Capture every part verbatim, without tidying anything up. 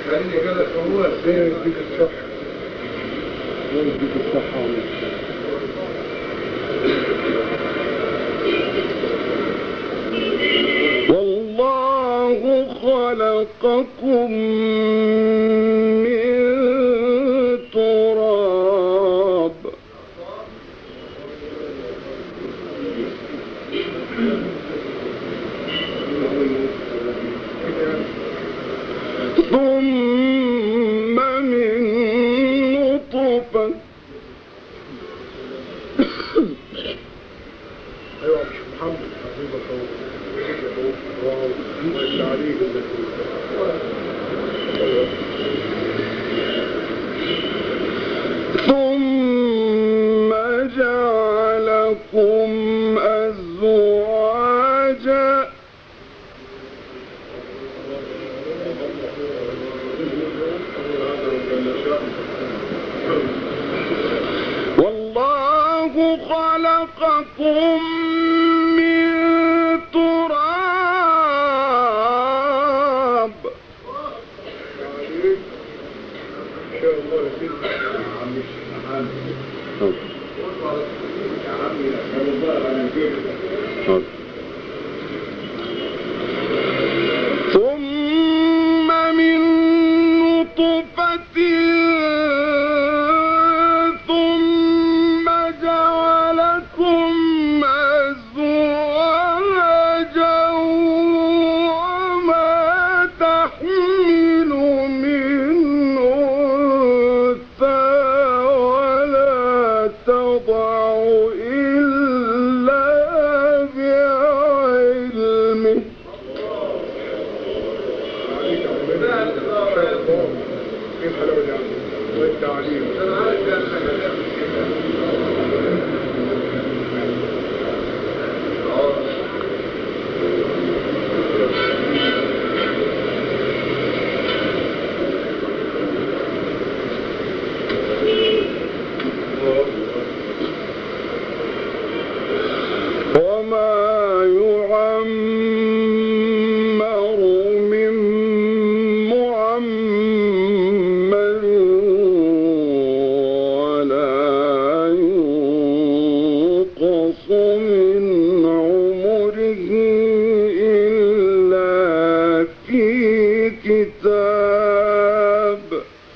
خليني كده هو ازاي يديك الصحة يديك الصحة والله خلقكم من تراب ثم من نطفة ايوه مش محمد حبيبك اهو التعليق ثم جعلكم أزواجا والله خلقكم من تراب ثم من نطفة ثم جعلكم أزواجا وما تحمل من أنثى ولا تضع إلا بعلمه كيف حلوة يعني والتعليم وما يعمر من معمر ولا ينقص من عمره إلا في كتاب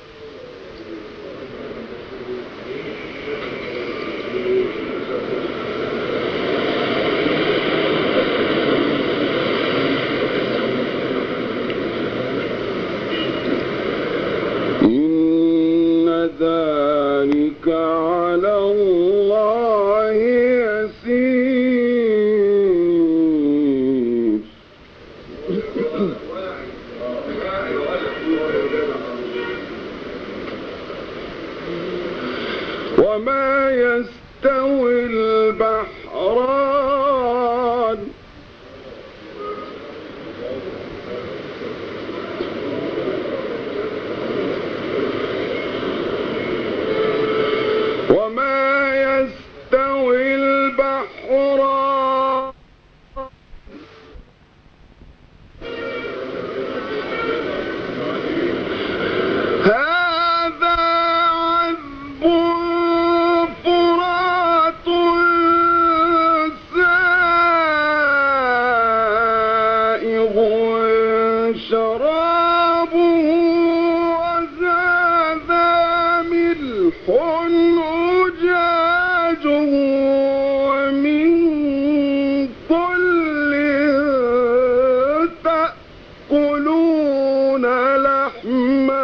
إن ذلك على الله يسير وما يستوي البحران وما يستوي البحران هذا عذب فرات سائغ شرابه وهذا ملح أجاجه ومن كل تأكلون لحما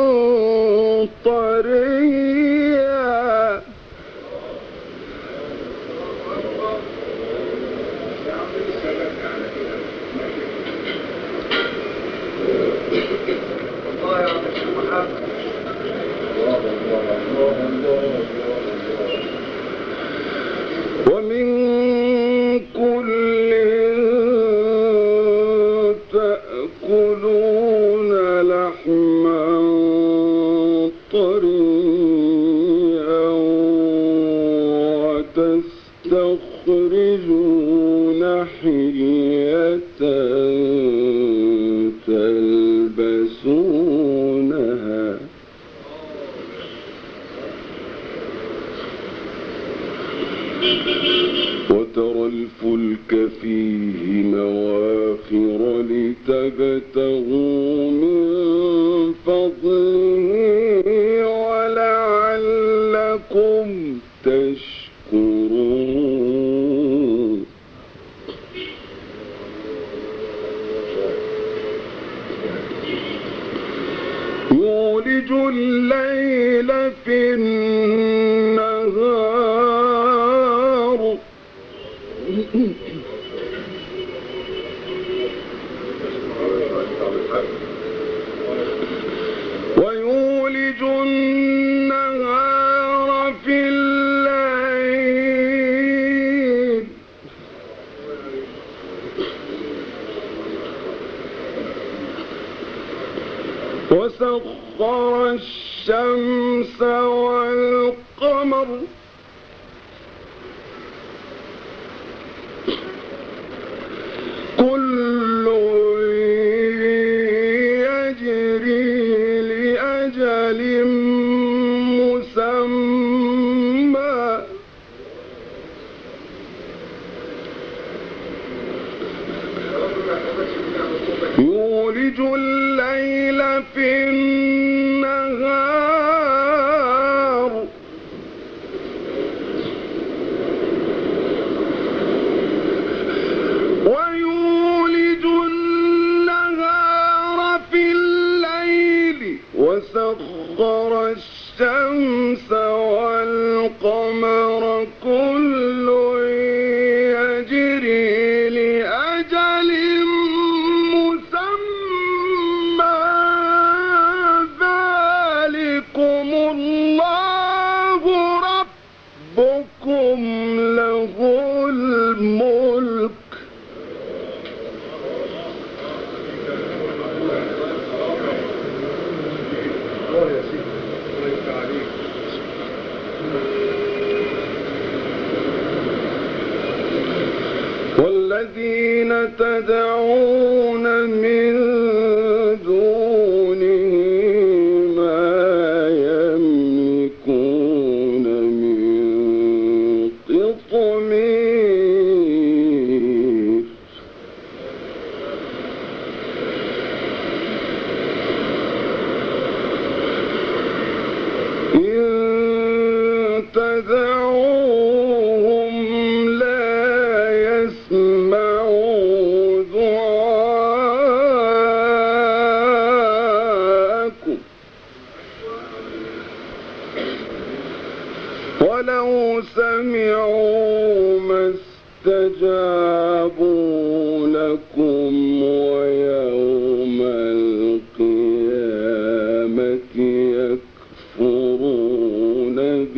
طريا الله يا عم محمد ومن كل تأكلون لحما طريا وتستخرجون حلية تلبسون الفلك فيه مواخر لتبتغوا من فضله ولعلكم تشكرون. يولج الليل في النهار ويولج النهار في الليل وسخر الشمس والقمر كل يجري لأجل مسمى يولج الليل في النهار ويولج النهار في الليل وسخر الشمس والقمر كل يجري لأجل مسمى ذلكم الله ربكم له الملك والذين تدعون من دونه ما يملكون من قطمير إن تدعوهم لا يسمعوا دعاءكم ولو سمعوا ما استجابوا لكم ويوم القيامة يكفرون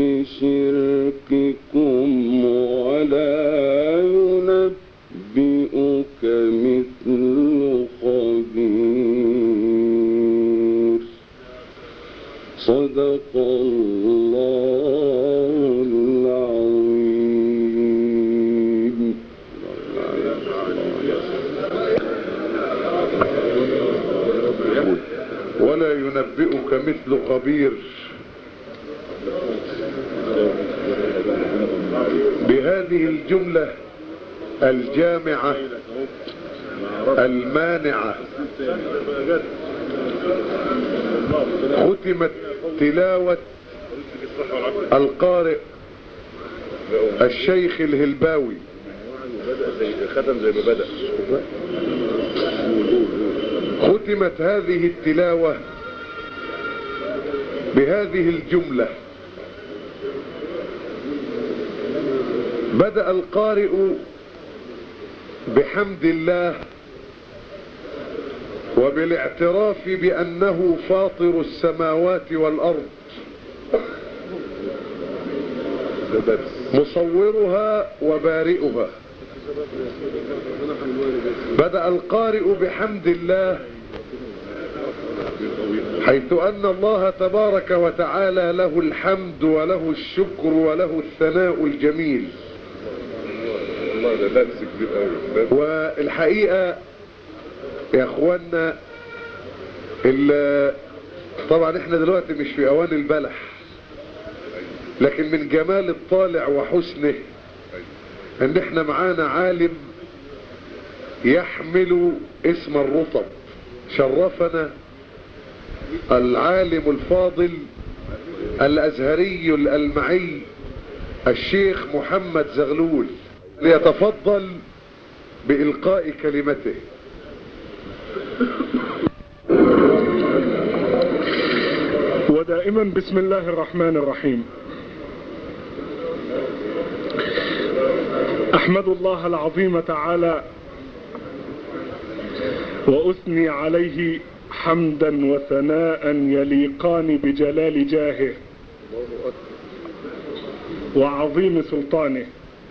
بشرككم ولا ينبئك مثل خبير. صدق الله العظيم. ولا ينبئك مثل خبير. بهذه الجملة الجامعة المانعة ختمت تلاوة القارئ الشيخ الهلباوي ختمت هذه التلاوة بهذه الجملة: بدأ القارئ بحمد الله وبالاعتراف بأنه فاطر السماوات والأرض مصورها وبارئها. بدأ القارئ بحمد الله حيث أن الله تبارك وتعالى له الحمد وله الشكر وله الثناء الجميل. والحقيقة يا اخوانا طبعا احنا دلوقتي مش في اوان البلح، لكن من جمال الطالع وحسنه ان احنا معانا عالم يحمل اسم الرطب. شرفنا العالم الفاضل الازهري الألمعي الشيخ محمد زغلول ليتفضل بإلقاء كلمته. ودائما بسم الله الرحمن الرحيم. أحمد الله العظيم تعالى وأثني عليه حمدا وثناء يليقان بجلال جاهه وعظيم سلطانه،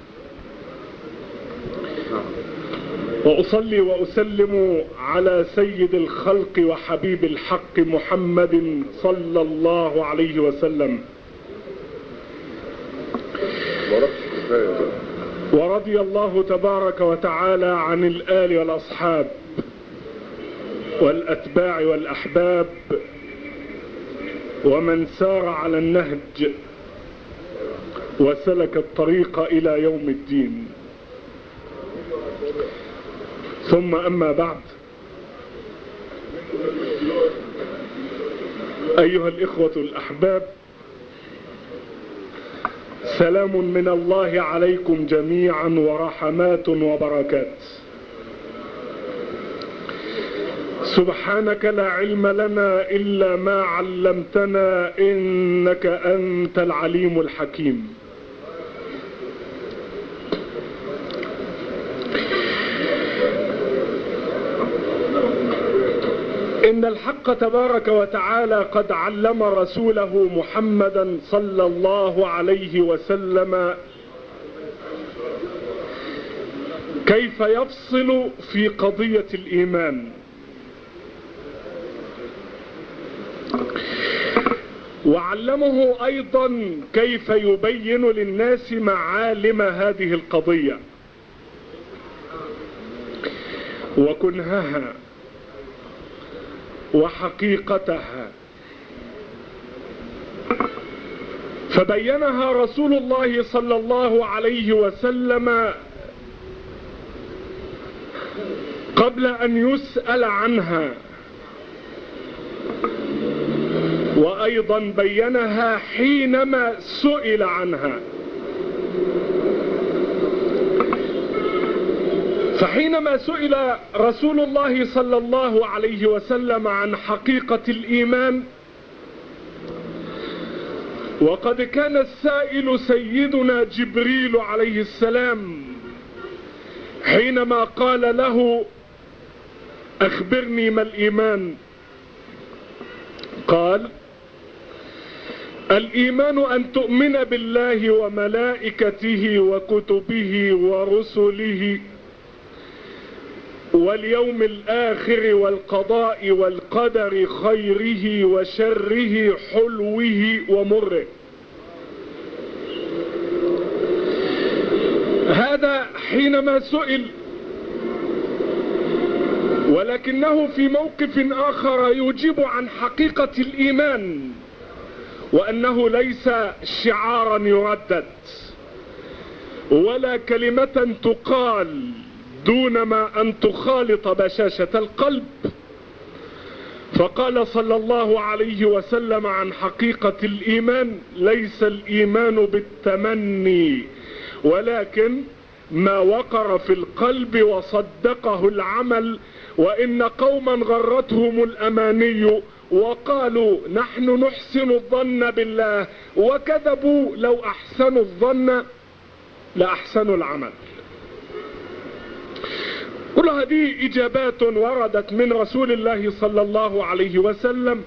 وأصلي وأسلم على سيد الخلق وحبيب الحق محمد صلى الله عليه وسلم. ورضي الله تبارك وتعالى عن الآل والأصحاب والأتباع والأحباب ومن سار على النهج وسلك الطريق إلى يوم الدين. ثم أما بعد، أيها الإخوة الأحباب، سلام من الله عليكم جميعا ورحمات وبركات. سبحانك لا علم لنا إلا ما علمتنا إنك أنت العليم الحكيم. إن الحق تبارك وتعالى قد علم رسوله محمدا صلى الله عليه وسلم كيف يفصل في قضية الإيمان، وعلمه أيضا كيف يبين للناس معالم هذه القضية وكنهها وحقيقتها، فبينها رسول الله صلى الله عليه وسلم قبل أن يسأل عنها، وأيضا بينها حينما سئل عنها. فحينما سئل رسول الله صلى الله عليه وسلم عن حقيقة الإيمان، وقد كان السائل سيدنا جبريل عليه السلام حينما قال له أخبرني ما الإيمان، قال الإيمان أن تؤمن بالله وملائكته وكتبه ورسله واليوم الآخر والقضاء والقدر خيره وشره حلوه ومره. هذا حينما سئل، ولكنه في موقف آخر يجيب عن حقيقة الإيمان، وأنه ليس شعارا يردد ولا كلمة تقال دون ما أن تخالط بشاشة القلب. فقال صلى الله عليه وسلم عن حقيقة الإيمان: ليس الإيمان بالتمني ولكن ما وقر في القلب وصدقه العمل، وإن قوما غرتهم الأماني وقالوا نحن نحسن الظن بالله وكذبوا لو أحسنوا الظن لأحسنوا العمل. كل هذه إجابات وردت من رسول الله صلى الله عليه وسلم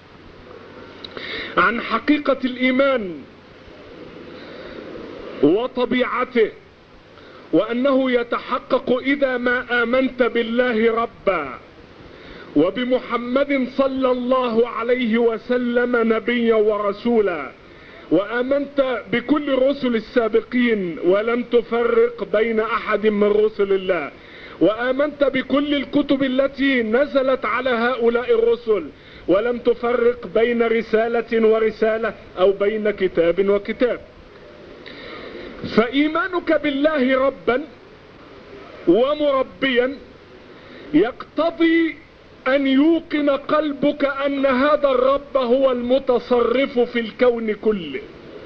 عن حقيقة الإيمان وطبيعته، وأنه يتحقق إذا ما آمنت بالله ربا وبمحمد صلى الله عليه وسلم نبيا ورسولا، وآمنت بكل الرسل السابقين ولم تفرق بين أحد من رسل الله، وآمنت بكل الكتب التي نزلت على هؤلاء الرسل ولم تفرق بين رسالة ورسالة أو بين كتاب وكتاب. فإيمانك بالله ربا ومربيا يقتضي أن يوقن قلبك أن هذا الرب هو المتصرف في الكون كله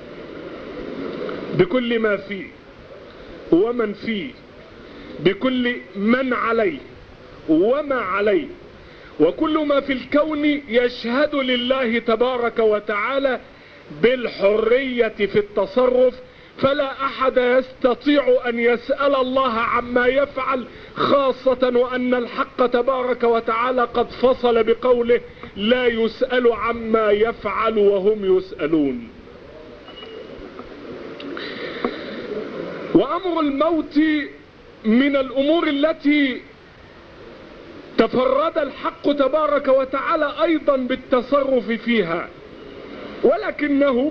بكل ما فيه ومن فيه، بكل من عليه وما عليه، وكل ما في الكون يشهد لله تبارك وتعالى بالحرية في التصرف، فلا أحد يستطيع أن يسأل الله عما يفعل، خاصة وأن الحق تبارك وتعالى قد فصل بقوله لا يسأل عما يفعل وهم يسألون. وأمر الموت من الأمور التي تفرد الحق تبارك وتعالى أيضا بالتصرف فيها، ولكنه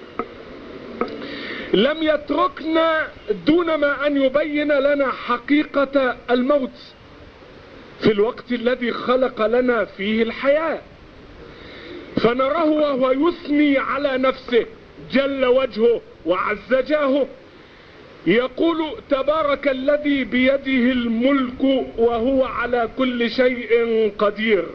لم يتركنا دون ما أن يبين لنا حقيقة الموت في الوقت الذي خلق لنا فيه الحياة، فنراه وهو يثني على نفسه جل وجهه وعز جاهه يقول تبارك الذي بيده الملك وهو على كل شيء قدير،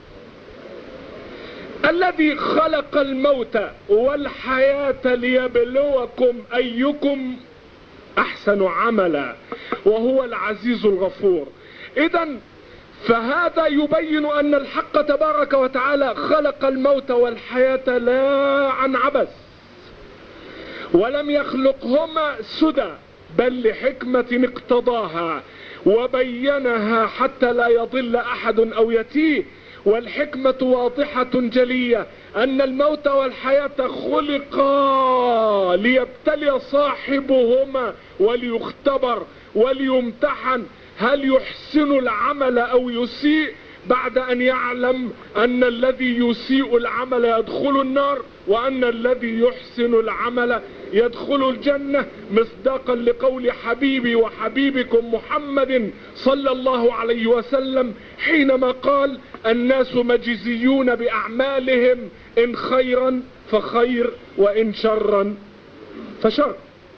الذي خلق الموت والحياة ليبلوكم أيكم أحسن عملا وهو العزيز الغفور. إذن فهذا يبين أن الحق تبارك وتعالى خلق الموت والحياة لا عن عبث، ولم يخلقهما سدى، بل لحكمة اقتضاها وبينها حتى لا يضل أحد أو يتيه. والحكمة واضحة جلية أن الموت والحياة خلقا ليبتلي صاحبهما وليختبر وليمتحن هل يحسن العمل أو يسيء، بعد أن يعلم أن الذي يسيء العمل يدخل النار وأن الذي يحسن العمل يدخل الجنة، مصداقا لقول حبيبي وحبيبكم محمد صلى الله عليه وسلم حينما قال الناس مجزيون بأعمالهم إن خيرا فخير وإن شرا فشر.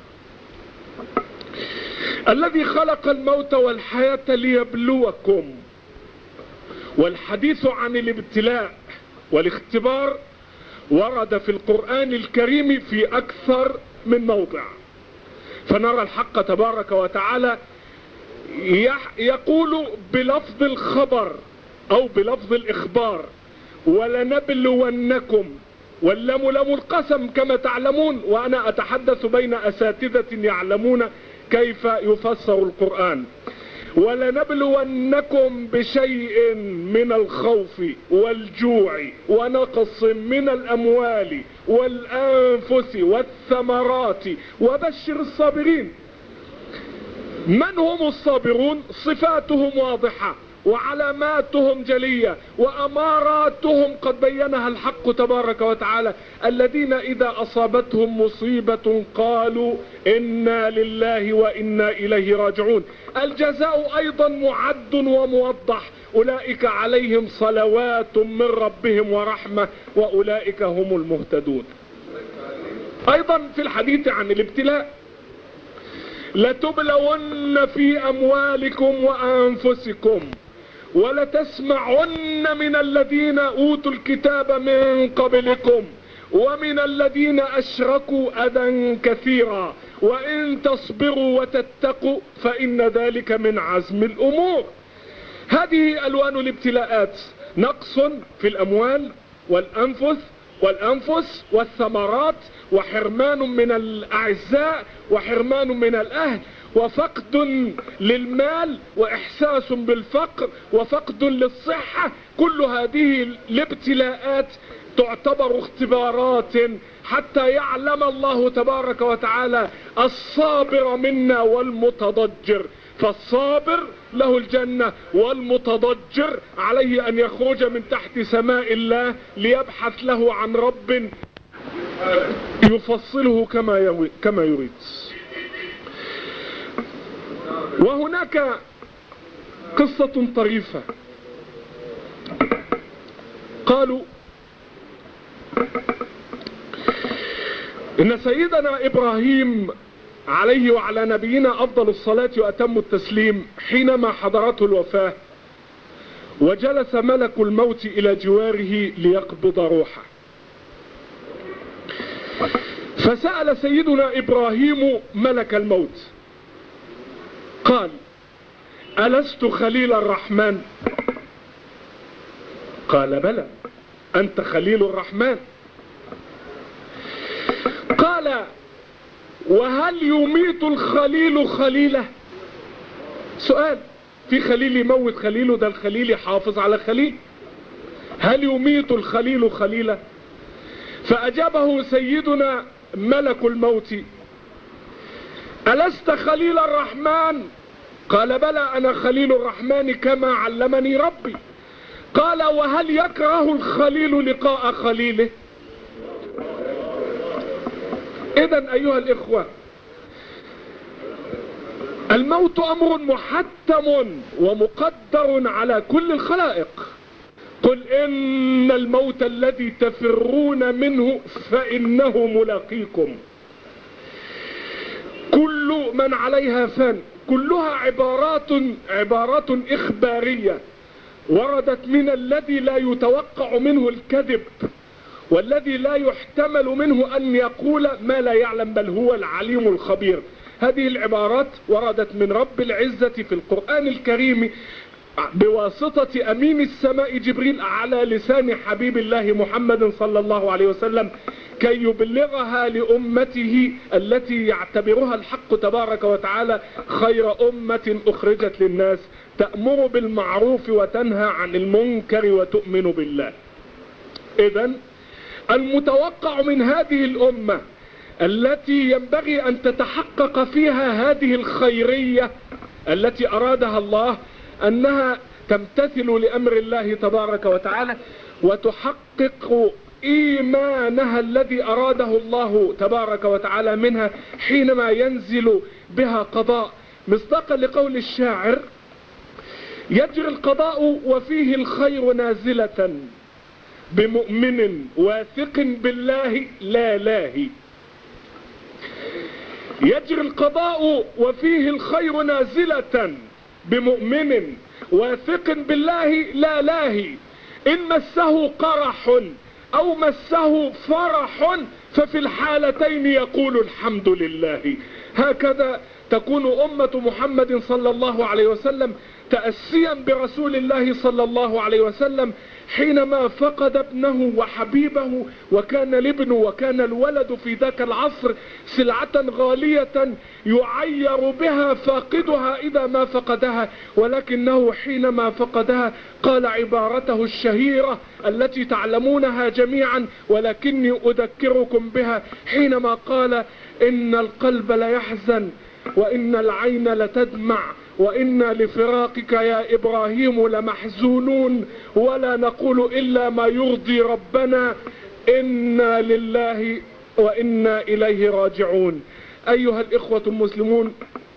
الذي خلق الموت والحياة ليبلوكم، والحديث عن الابتلاء والاختبار ورد في القرآن الكريم في أكثر من موضع، فنرى الحق تبارك وتعالى يقول بلفظ الخبر أو بلفظ الإخبار ولنبلونكم، واللام لام القسم كما تعلمون، وأنا أتحدث بين أساتذة يعلمون كيف يفسر القرآن. ولنبلونكم بشيء من الخوف والجوع ونقص من الأموال والأنفس والثمرات وبشر الصابرين. من هم الصابرون؟ صفاتهم واضحة وعلاماتهم جلية وأماراتهم قد بينها الحق تبارك وتعالى، الذين إذا أصابتهم مصيبة قالوا إنا لله وإنا إليه راجعون. الجزاء أيضا معد وموضح، أولئك عليهم صلوات من ربهم ورحمة وأولئك هم المهتدون. أيضا في الحديث عن الابتلاء لتبلون في أموالكم وأنفسكم ولتسمعن من الذين أوتوا الكتاب من قبلكم ومن الذين أشركوا أذى كثيرا وإن تصبروا وتتقوا فإن ذلك من عزم الأمور. هذه ألوان الابتلاءات، نقص في الأموال والأنفس والأنفس والثمرات، وحرمان من الأعزاء وحرمان من الأهل، وفقد للمال وإحساس بالفقر وفقد للصحة. كل هذه الابتلاءات تعتبر اختبارات حتى يعلم الله تبارك وتعالى الصابر منا والمتضجر، فالصابر له الجنة والمتضجر عليه أن يخرج من تحت سماء الله ليبحث له عن رب يفصله كما كما يريد. وهناك قصة طريفة، قالوا إن سيدنا إبراهيم عليه وعلى نبينا أفضل الصلاة وأتم التسليم حينما حضرته الوفاة وجلس ملك الموت إلى جواره ليقبض روحه، فسأل سيدنا إبراهيم ملك الموت قال: ألست خليل الرحمن؟ قال: بلى، أنت خليل الرحمن. قال: وهل يميت الخليل خليله؟ سؤال، في خليل يموت خليله؟ ده الخليل يحافظ على خليل. هل يميت الخليل خليله؟ فأجابه سيدنا ملك الموت: ألست خليل الرحمن؟ قال: بلى، أنا خليل الرحمن كما علمني ربي. قال: وهل يكره الخليل لقاء خليله؟ إذن أيها الإخوة، الموت أمر محتم ومقدر على كل الخلائق. قل إن الموت الذي تفرون منه فإنه ملاقيكم. كل من عليها فان. كلها عبارات عبارات إخبارية وردت من الذي لا يتوقع منه الكذب، والذي لا يحتمل منه أن يقول ما لا يعلم، بل هو العليم الخبير. هذه العبارات وردت من رب العزة في القرآن الكريم بواسطة أمين السماء جبريل على لسان حبيب الله محمد صلى الله عليه وسلم كي يبلغها لأمته التي يعتبرها الحق تبارك وتعالى خير أمة أخرجت للناس، تأمر بالمعروف وتنهى عن المنكر وتؤمن بالله. إذن المتوقع من هذه الأمة التي ينبغي أن تتحقق فيها هذه الخيرية التي أرادها الله، أنها تمتثل لأمر الله تبارك وتعالى وتحقق إيمانها الذي أراده الله تبارك وتعالى منها حينما ينزل بها قضاء، مصداقا لقول الشاعر: يجري القضاء وفيه الخير نازلة بمؤمن واثق بالله لا لاهي. يجري القضاء وفيه الخير نازلة بمؤمن واثق بالله لا لاهي. إن مسه قرح أو مسه فرح ففي الحالتين يقول الحمد لله. هكذا تكون أمة محمد صلى الله عليه وسلم تأسيا برسول الله صلى الله عليه وسلم حينما فقد ابنه وحبيبه، وكان الابن وكان الولد في ذاك العصر سلعة غالية يعير بها فاقدها إذا ما فقدها، ولكنه حينما فقدها قال عبارته الشهيرة التي تعلمونها جميعا ولكني أذكركم بها، حينما قال: إن القلب ليحزن وإن العين لتدمع وإنا لفراقك يا إبراهيم لمحزونون ولا نقول إلا ما يرضي ربنا إنا لله وإنا إليه راجعون. أيها الإخوة المسلمون،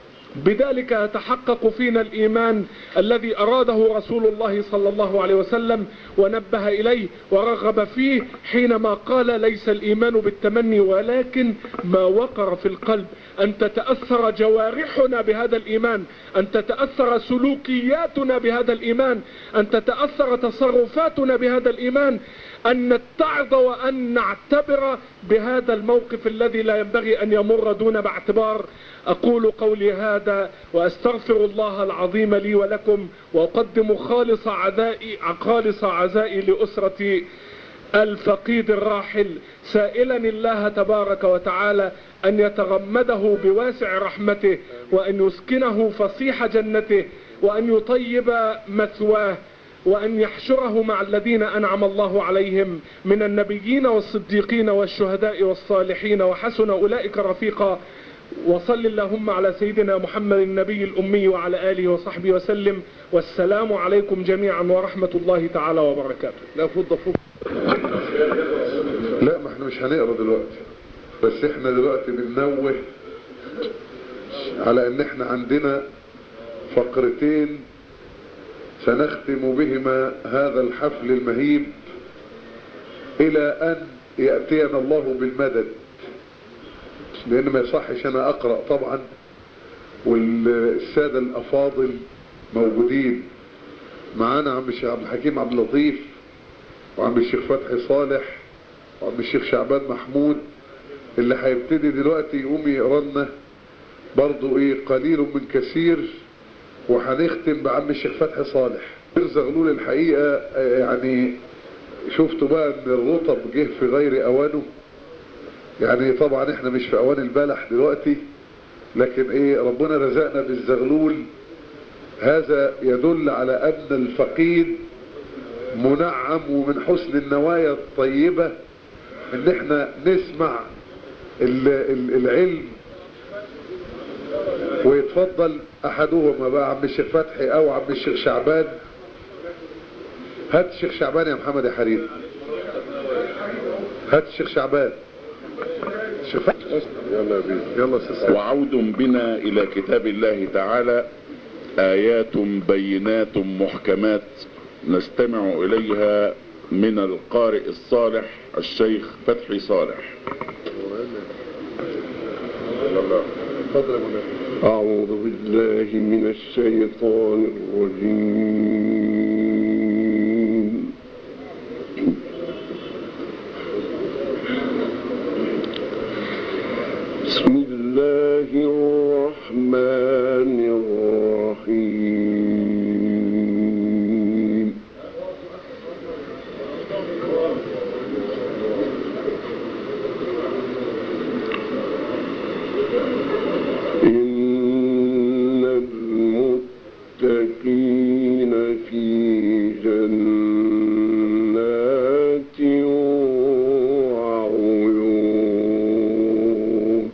بذلك يتحقق فينا الإيمان الذي أراده رسول الله صلى الله عليه وسلم ونبه إليه ورغب فيه حينما قال: ليس الإيمان بالتمني ولكن ما وقر في القلب. أن تتأثر جوارحنا بهذا الإيمان، أن تتأثر سلوكياتنا بهذا الإيمان، أن تتأثر تصرفاتنا بهذا الإيمان، أن نتعظ وأن نعتبر بهذا الموقف الذي لا ينبغي أن يمر دون باعتبار. أقول قولي هذا وأستغفر الله العظيم لي ولكم، وأقدم خالص عزائي خالص عزائي لأسرة الفقيد الراحل، سائلا الله تبارك وتعالى أن يتغمده بواسع رحمته، وأن يسكنه فصيح جنته، وأن يطيب مثواه، وأن يحشره مع الذين أنعم الله عليهم من النبيين والصديقين والشهداء والصالحين وحسن أولئك رفيقا. وصل اللهم على سيدنا محمد النبي الأمي وعلى آله وصحبه وسلم، والسلام عليكم جميعا ورحمة الله تعالى وبركاته. لا فض فض لا، ما احنا مش هنقرا دلوقتي، بس احنا دلوقتي بننوه على ان احنا عندنا فقرتين سنختم بهما هذا الحفل المهيب الى ان يأتينا الله بالمدد. لان ما يصحش انا اقرأ طبعا والسادة الافاضل موجودين معانا، عم الشيخ عبد الحكيم عبد اللطيف وعم الشيخ فتحي صالح وعم الشيخ شعبان محمود اللي هيبتدي دلوقتي يقوم يقرا لنا برضه ايه قليل من كثير، وهنختم بعم الشيخ فتحي صالح. زغلول الحقيقة يعني شفتوا بقى ان الرطب جه في غير اوانه، يعني طبعا احنا مش في اوان البلح دلوقتي، لكن ايه ربنا رزقنا بالزغلول. هذا يدل على ان الفقيد منعم، ومن حسن النوايا الطيبة ان احنا نسمع العلم. ويتفضل احدهما بقى عم الشيخ فتحي او عم الشيخ شعبان. هات الشيخ شعبان يا محمد يا حريم، هات الشيخ شعبان. الشيخ فتحي يلا بينا يلا سلسل. وعود بنا الى كتاب الله تعالى، ايات بينات محكمات نستمع اليها من القارئ الصالح الشيخ فتحي صالح. أعوذ بالله من الشيطان الرجيم. بسم الله الرحمن الرحيم. إن المتقين في جنات وعيون.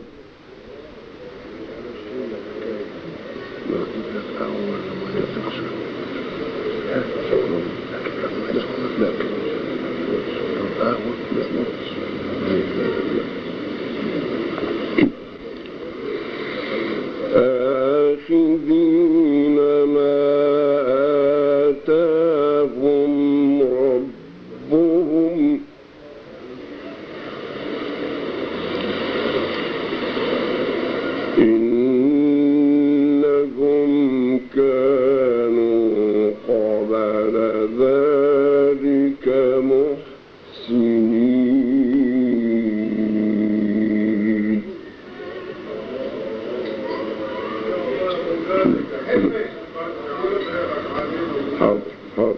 آخذين ما آتاهم ربهم إنهم كانوا قبل ذلك محسنين. حاضر حاضر.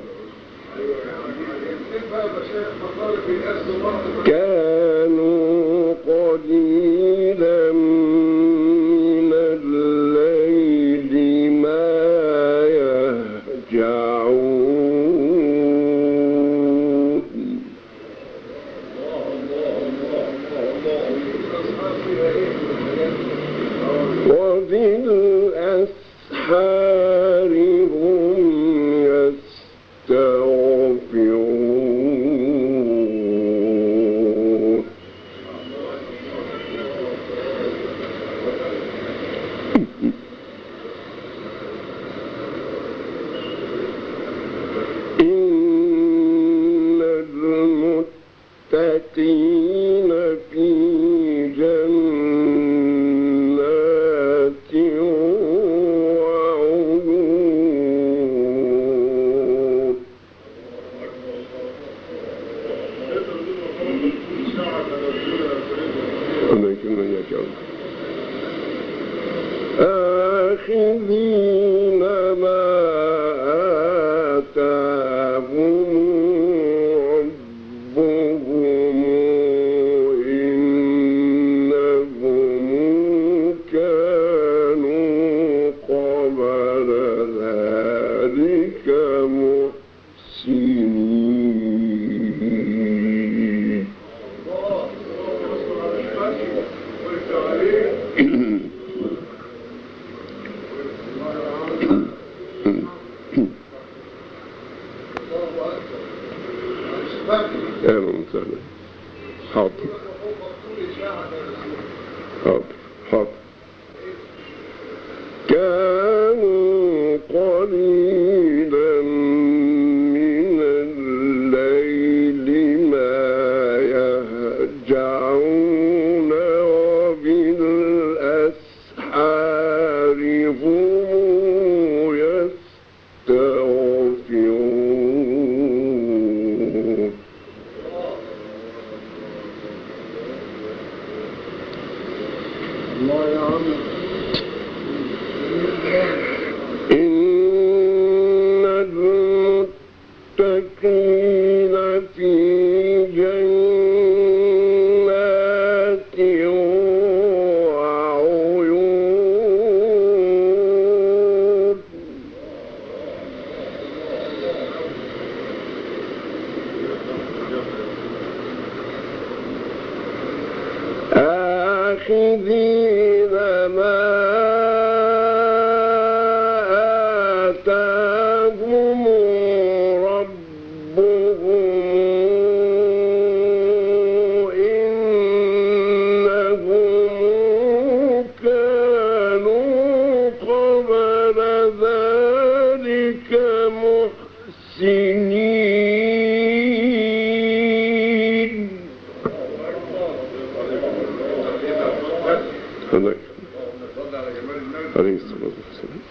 كانوا قليلا من الليل ما يهجعون. وبالأسحار هم يستغفرون. إن المتقين في جنات وعيون. آخذين ما آتاهم ربهم إنهم كانوا قبل ذلك محسنين. أهلا وسهلا. حاضر حاضر حاضر. كانوا قليلا من الليل ما يهجعون وبالأسحار آخذين ما آتاهم ربهم إنهم كانوا قبل ذلك محسنين. عليه الصلاة والسلام.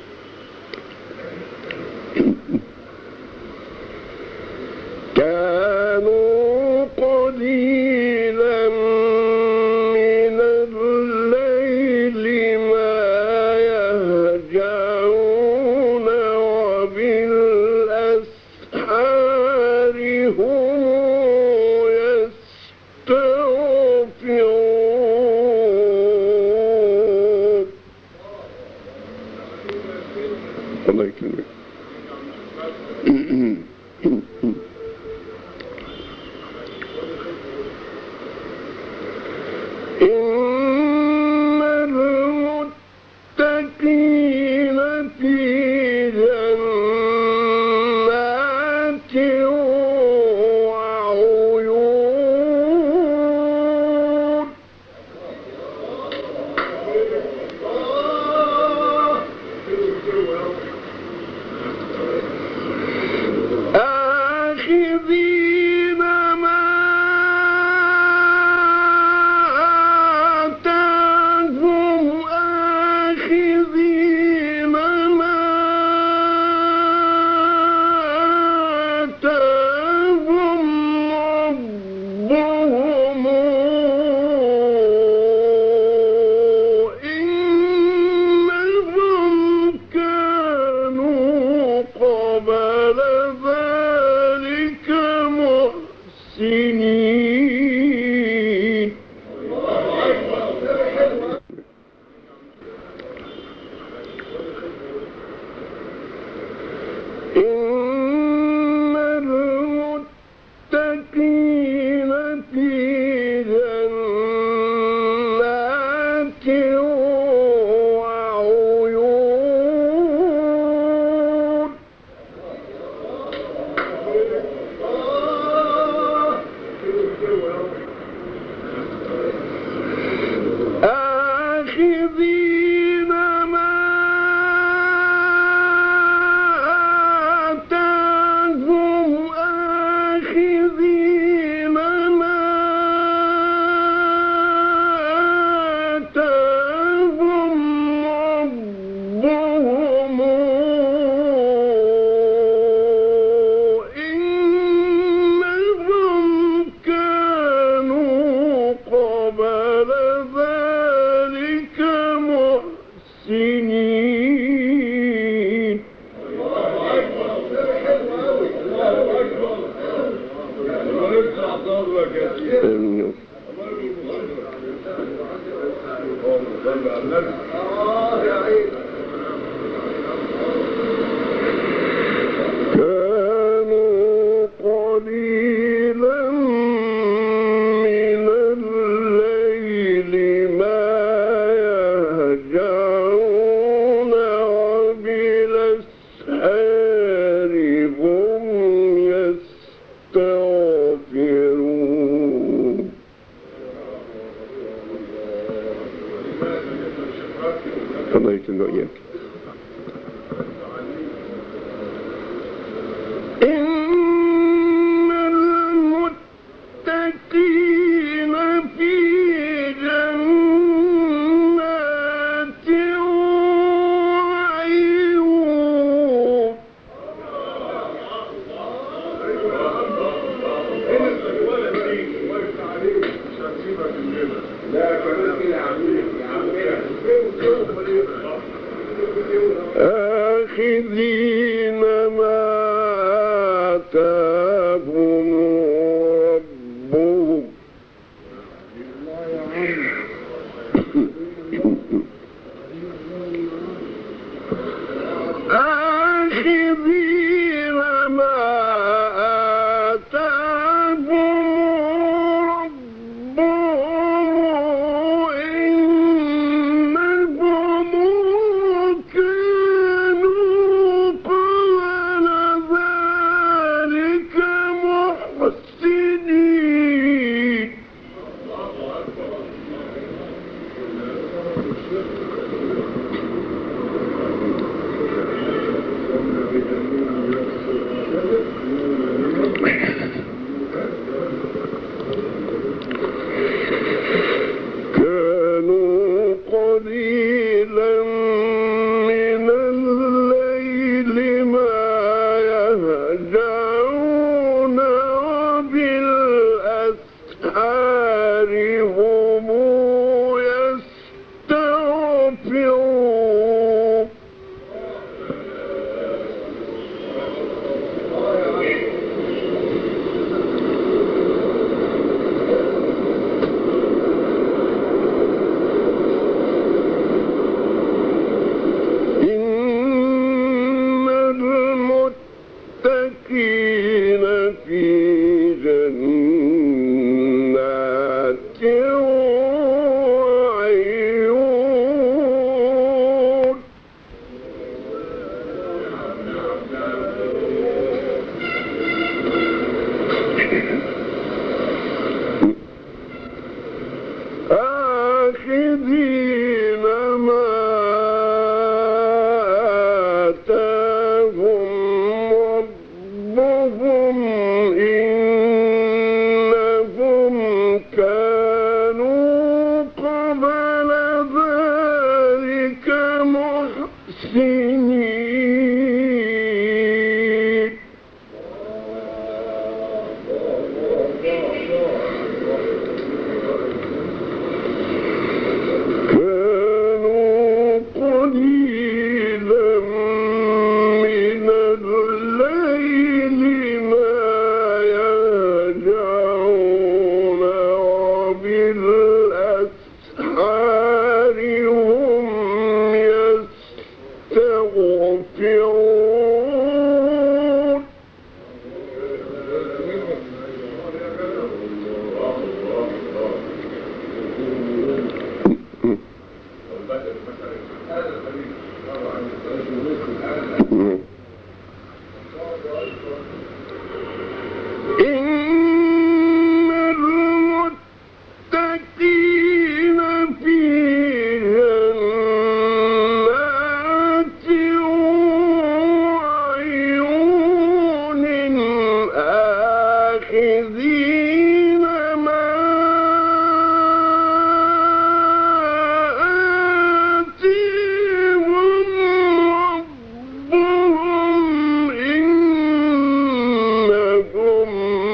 كانوا قليلا من الليل ما يهجعون وبالأسحار هم يستغفرون. الله يكرمك. إن المتقين في جنات وعيون. آخذين ما آتاهم آخذين ما آتاهم ربهم إنهم كانوا قبل ذلك محسنين. إن المتقين في جنات وعيون. آخذين ما آتاهم آخذين ما آتاهم ربهم إنهم كانوا قبل ذلك محسنين. آمين. كانوا قليلا من الليل ما يهجعون وبالأسحار هم يستغفرون. الله يكرمك وإياك. إن المتقين في جنات وعيون. يهجعون وبالأسحار هم يستغفرون إن المتقين في جنات وعيون آخذين ما آتاهم ربهم إنهم كانوا قبل ذلك محسنين كانوا قليلا من الليل ما يهجعون وبالأسحار هم يستغفرون إن المتقين في جنات وعيون آخذين ما آتيهم ربهم إنهم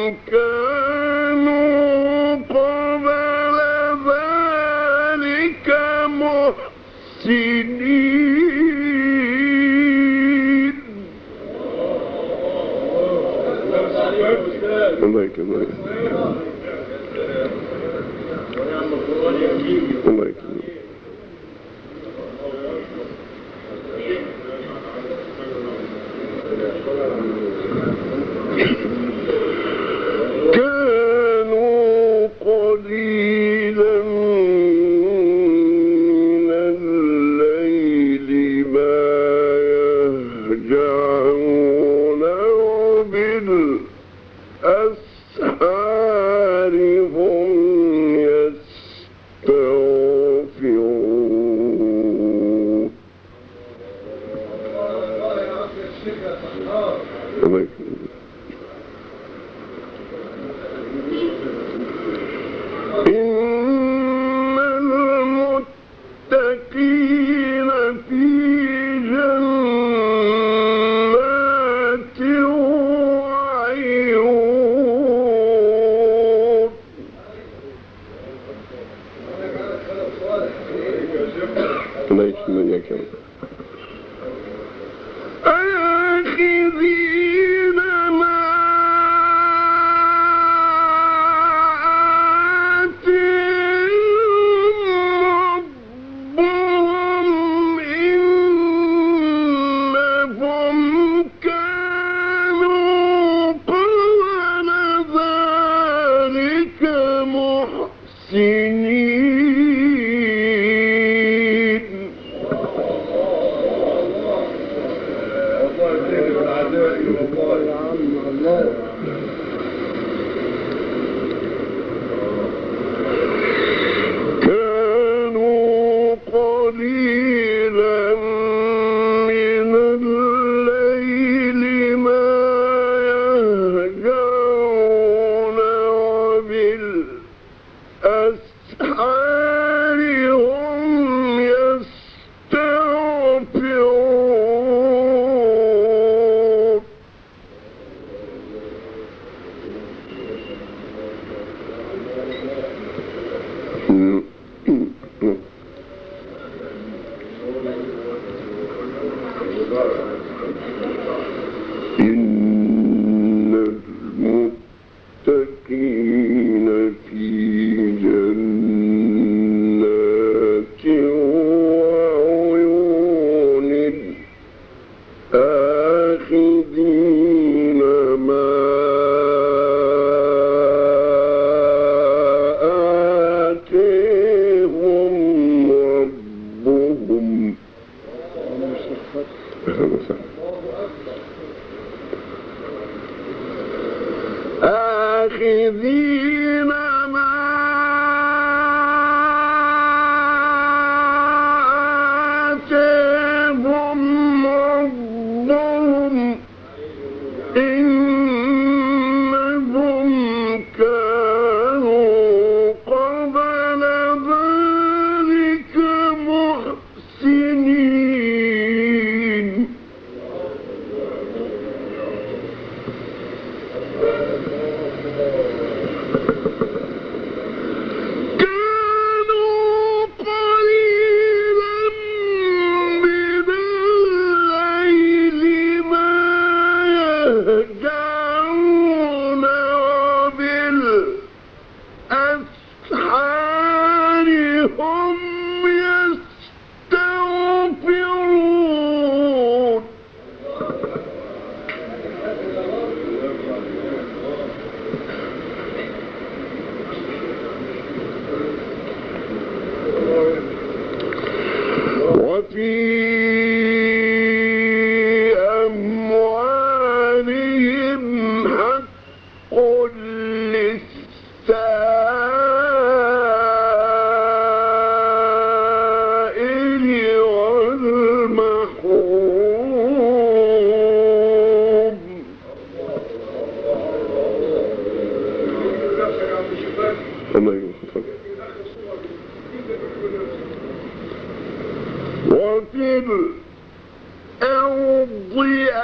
كانوا قبل ذلك محسنين الله يكرمك الله يكرمك كانوا قليلا من الليل ما يهجعون وبالأسحار هم يستغفرون الله يكرمك إن المتقين في جنات وعيون الله يكرمك يا آخذين ما آتيهم ربهم إنهم كانوا قبل ذلك محسنين كانوا قليلا من الليل ما يهجعون وبالأسحار هم يستغفرون آخذين ما آتاهم ربهم إنهم كانوا قبل ذلك محسنين كانوا قليلا من الليل ما يهجعون وبالأسحار هم يستغفرون وفي أموالهم حق للسائل والمحروم وفي الأرض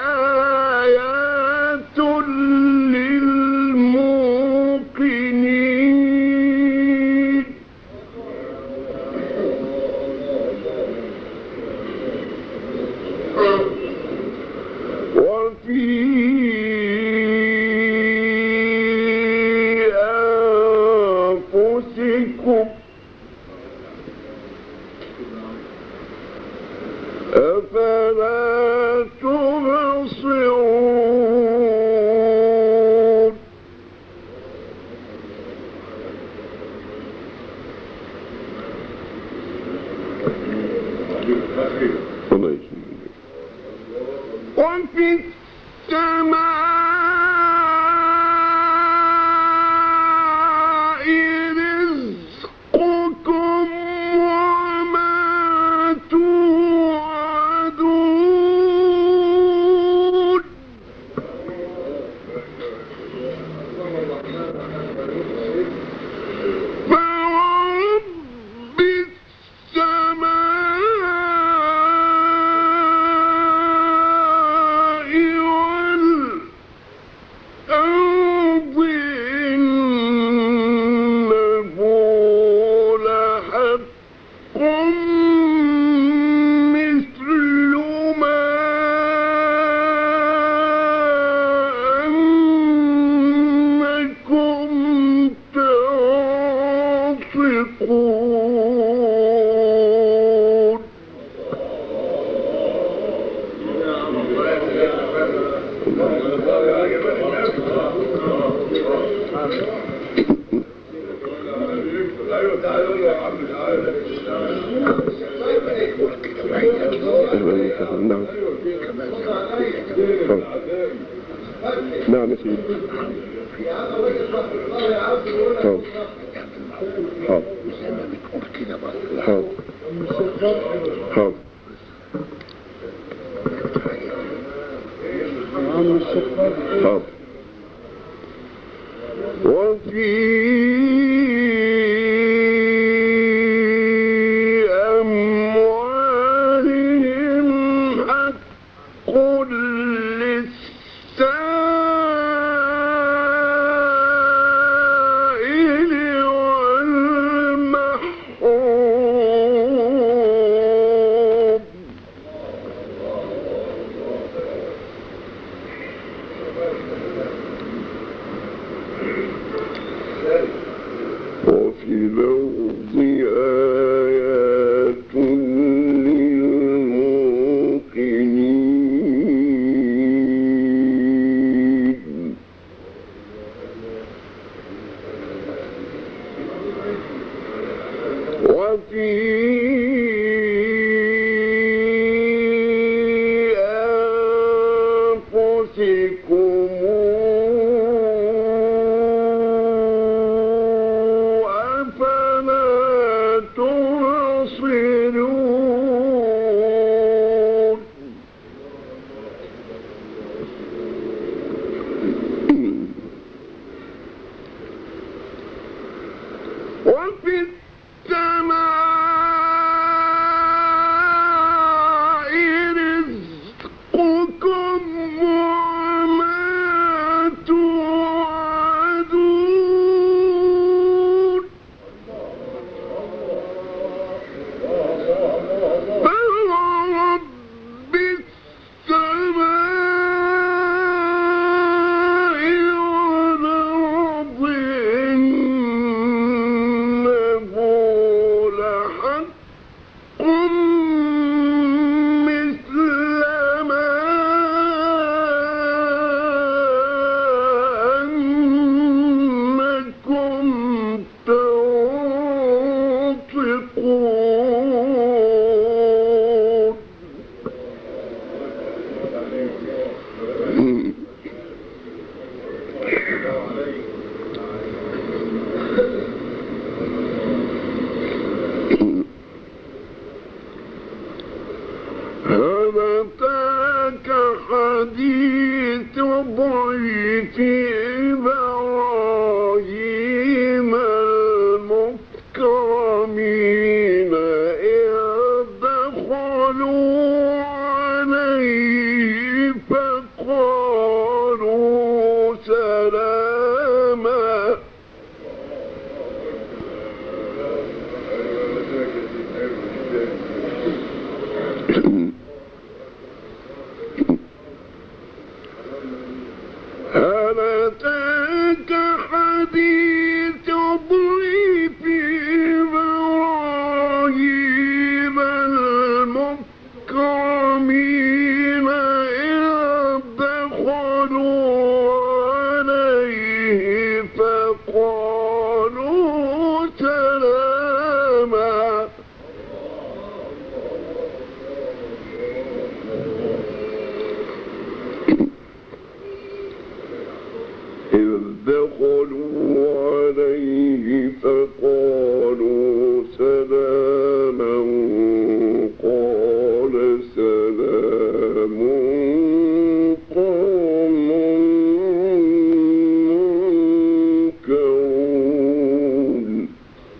آيات للموقنين وفي أنفسكم أفلا تبصرون وفي السماء رزقكم وما توعدون فورب السماء والأرض إنه لحق مثل ما أنكم تنطقون نعم يا سيدي. حاضر حاضر حاضر حاضر حاضر. وفي أموالهم حق للسائل والمحروم إذ دخلوا عليه فقالوا سلاما قال سلام قوم منكرون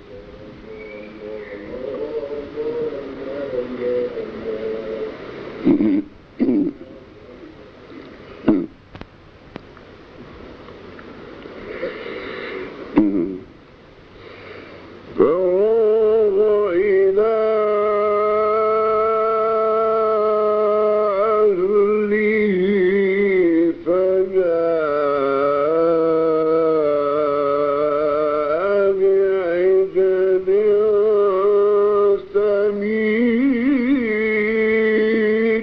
فراغ إلى أهله فجاء بعجل سمين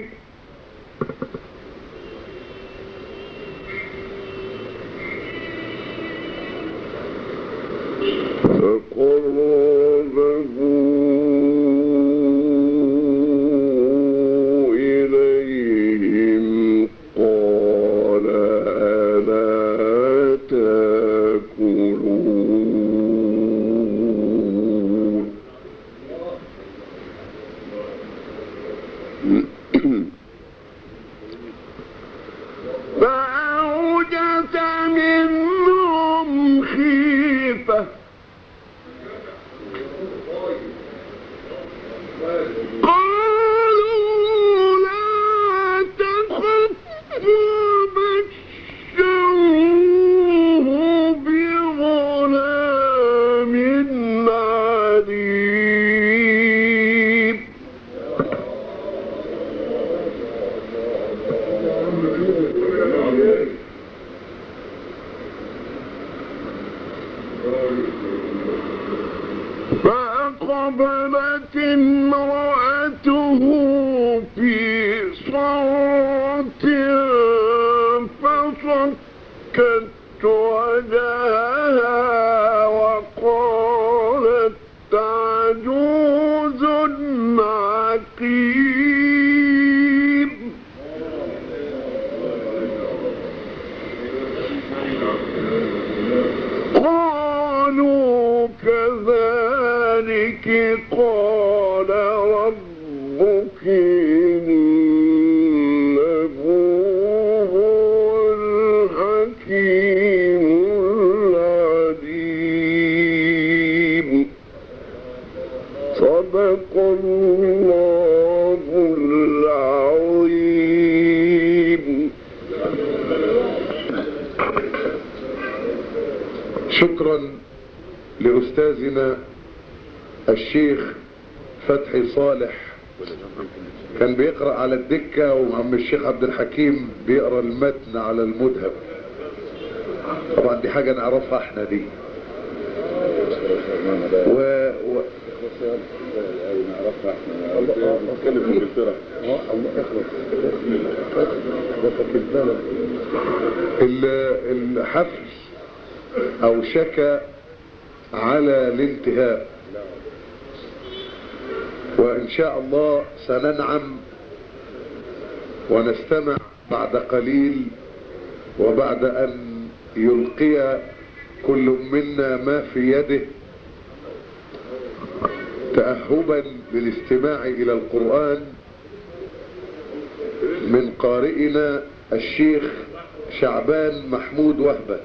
فقربه إليهم قال ألا تأكلون فأوجس منهم خيفة قالوا لا تخف وبشروه بغلام عليم فأقبلت امرأته في صرة فصكت وجهها وقالت عجوز عقيم قالوا كذلك قال ربك إنه هو الحكيم العليم صدق الله العظيم. شكرا لأستاذنا الشيخ فتحي صالح، كان بيقرأ على الدكة وعم الشيخ عبد الحكيم بيقرأ المتن على المذهب. طبعا دي حاجة نعرفها احنا دي و... و... الحفل او شك على الانتهاء، وان شاء الله سننعم ونستمع بعد قليل، وبعد ان يلقي كل منا ما في يده تأهبا للاستماع الى القرآن من قارئنا الشيخ شعبان محمود وهبة.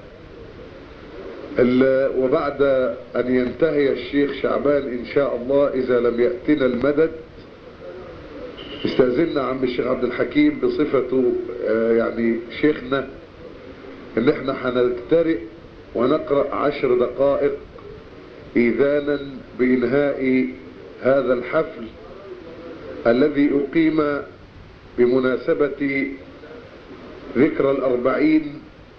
وبعد ان ينتهي الشيخ شعبان ان شاء الله اذا لم يأتنا المدد، استاذنا عم الشيخ عبد الحكيم بصفته يعني شيخنا ان احنا هنجترئ ونقرأ عشر دقائق اذانا بانهاء هذا الحفل الذي اقيم بمناسبة ذكرى الاربعين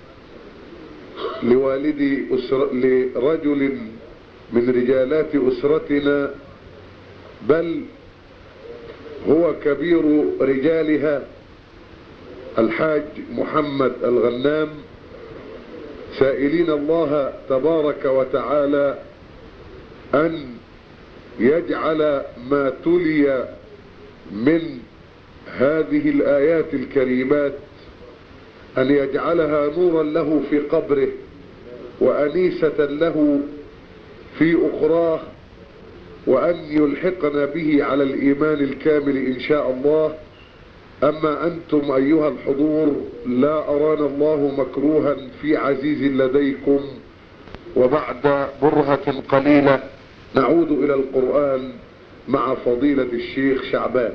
لوالدي أسر... لرجل من رجالات اسرتنا، بل هو كبير رجالها، الحاج محمد الغنام، سائلين الله تبارك وتعالى ان يجعل ما تلي من هذه الآيات الكريمات أن يجعلها نورا له في قبره وأنيسة له في أخراه، وأن يلحقنا به على الإيمان الكامل إن شاء الله. أما أنتم أيها الحضور لا أرانا الله مكروها في عزيز لديكم، وبعد برهة قليلة نعود إلى القرآن مع فضيلة الشيخ شعبان.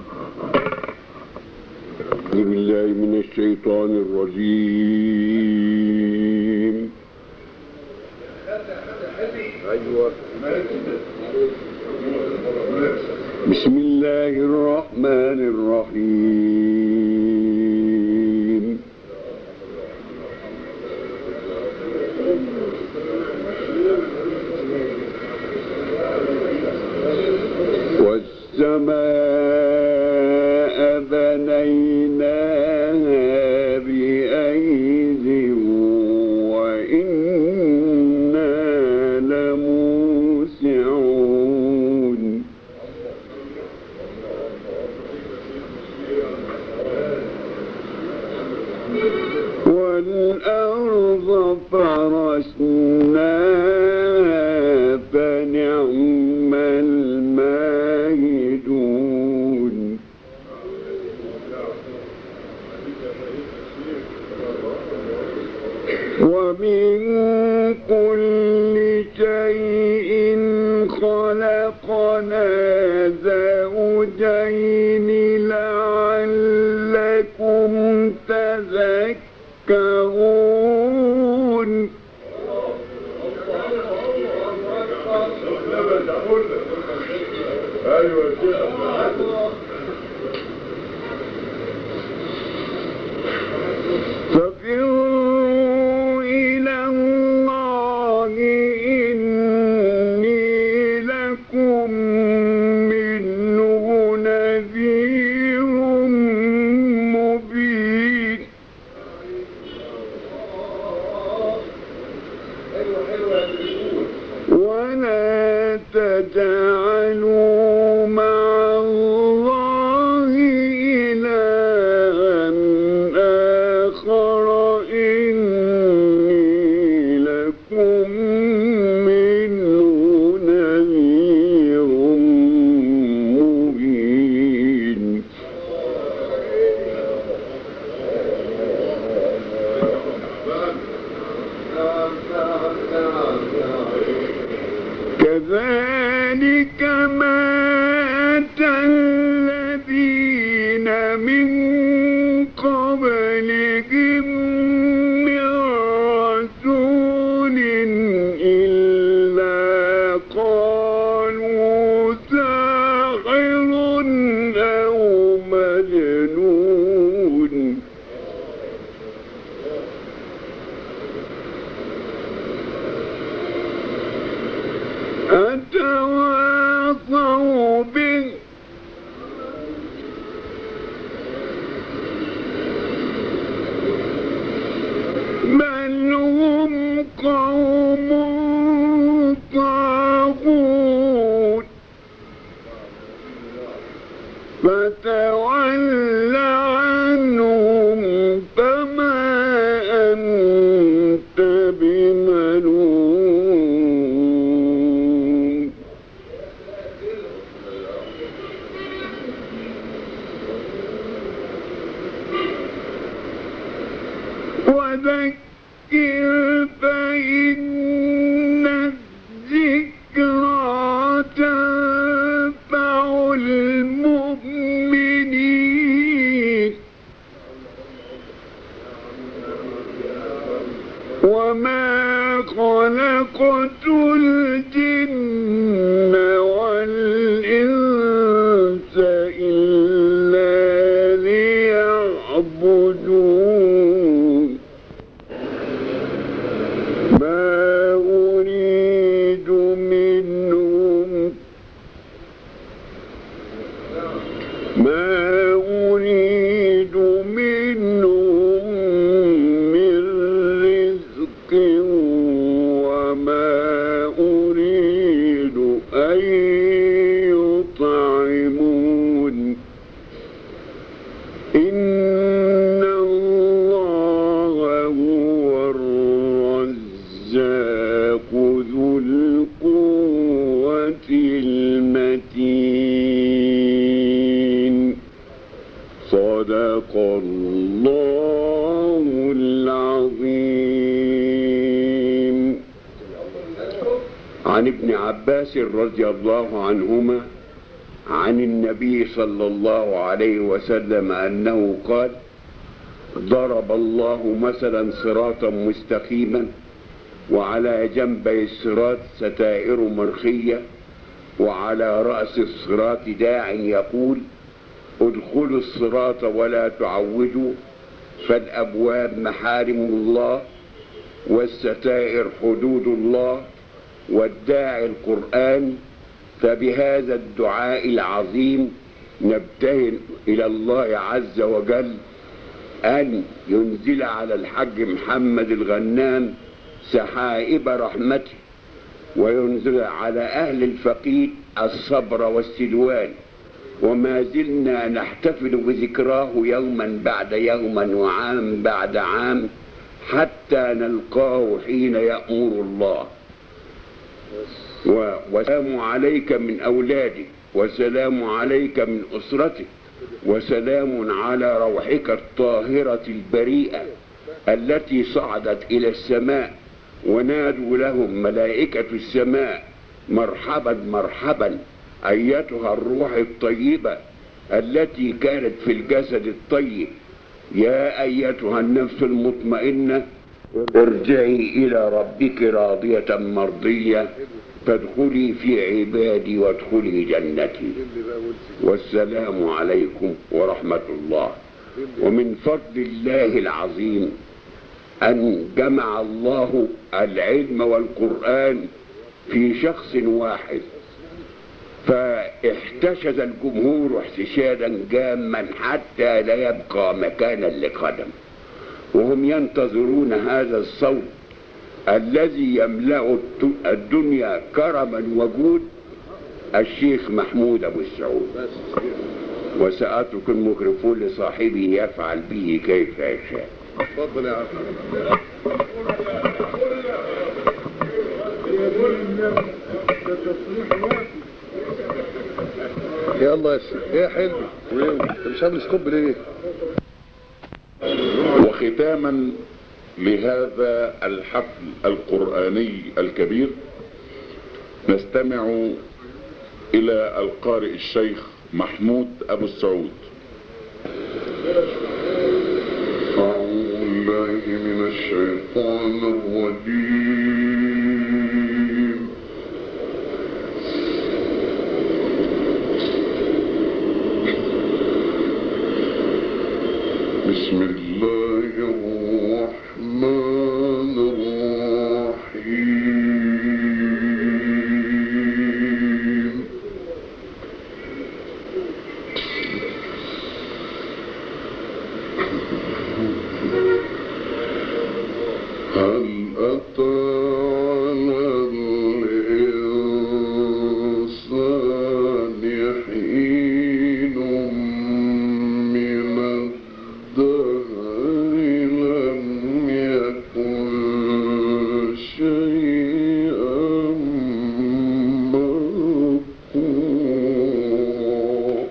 أعوذ بالله من الشيطان الرجيم. أيوة. بسم الله الرحمن الرحيم. والسماء بنيناها بأيد وإنا لموسعون. والأرض فرشناها فنعم الماهدون. ومن كل شيء خلقنا زوجين لعلكم تذكرون. ففروا إلى الله إني لكم منه نذير مبين. ولا تجعلوا مع الله إلها آخر إني لكم منه نذير مبين. كذلك ما أتى الذين من قبلهم من رسول إلا قالوا ساحر أو مجنون. أتواصوا به بل هم قوم طاغون. فتول عنهم فما أنت بملوم. وذكر فإن الذكرى تنفع المؤمنين. وما خلقت الجن والإنس إلا ليعبدون. ما أريد منهم ما أريد منهم من رزق وما أريد عن ابن عباس رضي الله عنهما عن النبي صلى الله عليه وسلم أنه قال: ضرب الله مثلا صراطا مستقيما وعلى جنبي الصراط ستائر مرخية وعلى رأس الصراط داع يقول: ادخلوا الصراط ولا تعوجوا، فالأبواب محارم الله والستائر حدود الله والداعي القرآن. فبهذا الدعاء العظيم نبتهل إلى الله عز وجل أن ينزل على الحج محمد الغنام سحائب رحمته، وينزل على أهل الفقيد الصبر والسلوان، وما زلنا نحتفل بذكراه يوما بعد يوم وعام بعد عام حتى نلقاه حين يأمر الله. وسلام عليك من أولادك، وسلام عليك من أسرتك، وسلام على روحك الطاهرة البريئة التي صعدت إلى السماء، ونادوا لهم ملائكة السماء: مرحبا مرحبا أيتها الروح الطيبة التي كانت في الجسد الطيب، يا أيتها النفس المطمئنة ارجعي إلى ربك راضية مرضية فادخلي في عبادي وادخلي جنتي. والسلام عليكم ورحمة الله. ومن فضل الله العظيم أن جمع الله العلم والقرآن في شخص واحد، فاحتشد الجمهور احتشادا جاما حتى لا يبقى مكانا لقدم، وهم ينتظرون هذا الصوت الذي يملأ الدنيا كرما وجود، الشيخ محمود أبو السعود. وسأترك الميكروفون لصاحبه يفعل به كيف يشاء. اتفضل يا عم. يلا يا شيخ. ايه يا حلمي؟ انت مش عامل سكوب ليه؟ وختاما لهذا الحفل القرآني الكبير نستمع إلى القارئ الشيخ محمود أبو السعود. أعوذ بالله من الشيطان الرجيم. بسم الله الرحمن الرحيم. هل أتى على الإنسان حين من الدهر لم يكن شيئا مذكورا.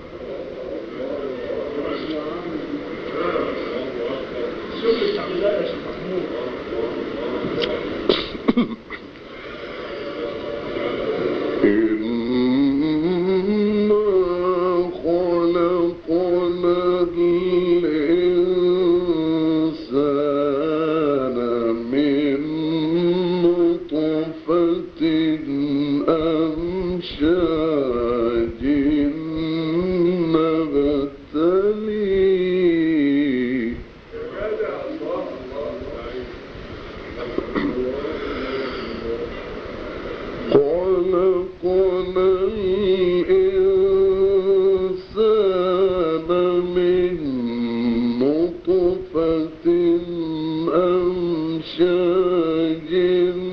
إنا خلقنا الإنسان من نطفة أمشاج نبتليه. خلقنا الإنسان من نطفة أمشاج